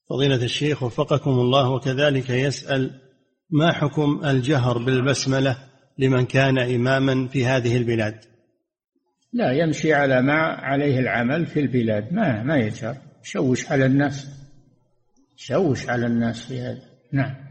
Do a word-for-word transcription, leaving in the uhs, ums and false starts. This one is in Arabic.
فضيلة الشيخ وفقكم الله، وكذلك يسأل: ما حكم الجهر بالبسملة لمن كان إماما في هذه البلاد؟ لا، يمشي على ما عليه العمل في البلاد، ما ما يجهر، شوش على الناس، شوش على الناس في هذا. نعم.